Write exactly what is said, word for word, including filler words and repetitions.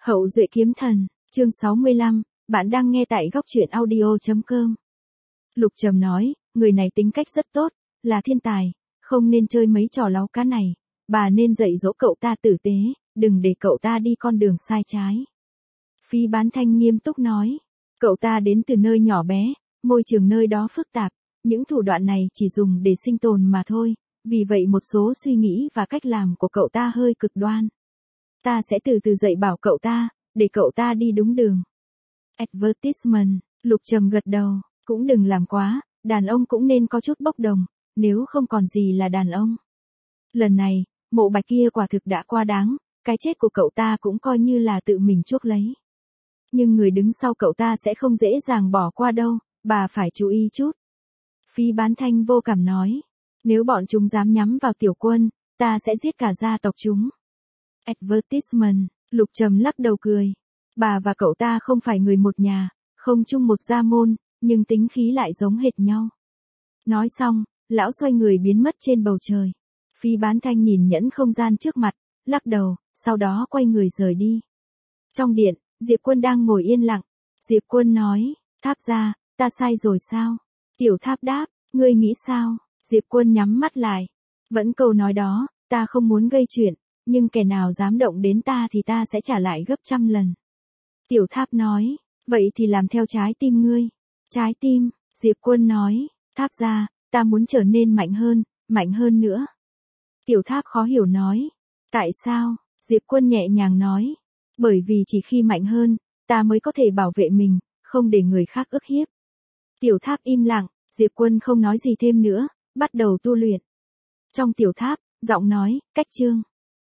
Hậu duệ kiếm thần, chương sáu mươi lăm, bạn đang nghe tại góc truyện audio chấm com. Lục Trầm nói, người này tính cách rất tốt, là thiên tài, không nên chơi mấy trò láu cá này, bà nên dạy dỗ cậu ta tử tế, đừng để cậu ta đi con đường sai trái. Phí Bán Thanh nghiêm túc nói, cậu ta đến từ nơi nhỏ bé, môi trường nơi đó phức tạp, những thủ đoạn này chỉ dùng để sinh tồn mà thôi, vì vậy một số suy nghĩ và cách làm của cậu ta hơi cực đoan. Ta sẽ từ từ dạy bảo cậu ta, để cậu ta đi đúng đường. Advertisement, Lục Trầm gật đầu, cũng đừng làm quá, đàn ông cũng nên có chút bốc đồng, nếu không còn gì là đàn ông. Lần này, Mộ Bạch kia quả thực đã quá đáng, cái chết của cậu ta cũng coi như là tự mình chuốc lấy. Nhưng người đứng sau cậu ta sẽ không dễ dàng bỏ qua đâu, bà phải chú ý chút. Phí Bán Thanh vô cảm nói, nếu bọn chúng dám nhắm vào Tiểu Quân, ta sẽ giết cả gia tộc chúng. Advertisement, Lục Trầm lắc đầu cười. Bà và cậu ta không phải người một nhà, không chung một gia môn, nhưng tính khí lại giống hệt nhau. Nói xong, lão xoay người biến mất trên bầu trời. Phí Bán Thanh nhìn nhẫn không gian trước mặt, lắc đầu, sau đó quay người rời đi. Trong điện, Diệp Quân đang ngồi yên lặng. Diệp Quân nói, Tháp gia, ta sai rồi sao? Tiểu Tháp đáp, ngươi nghĩ sao? Diệp Quân nhắm mắt lại. Vẫn câu nói đó, ta không muốn gây chuyện, nhưng kẻ nào dám động đến ta thì ta sẽ trả lại gấp trăm lần. Tiểu Tháp nói, vậy thì làm theo trái tim ngươi. Trái tim, Diệp Quân nói, Tháp gia, ta muốn trở nên mạnh hơn, mạnh hơn nữa. Tiểu Tháp khó hiểu nói, tại sao? Diệp Quân nhẹ nhàng nói, bởi vì chỉ khi mạnh hơn, ta mới có thể bảo vệ mình, không để người khác ức hiếp. Tiểu Tháp im lặng, Diệp Quân không nói gì thêm nữa, bắt đầu tu luyện. Trong Tiểu Tháp, giọng nói, cách chương.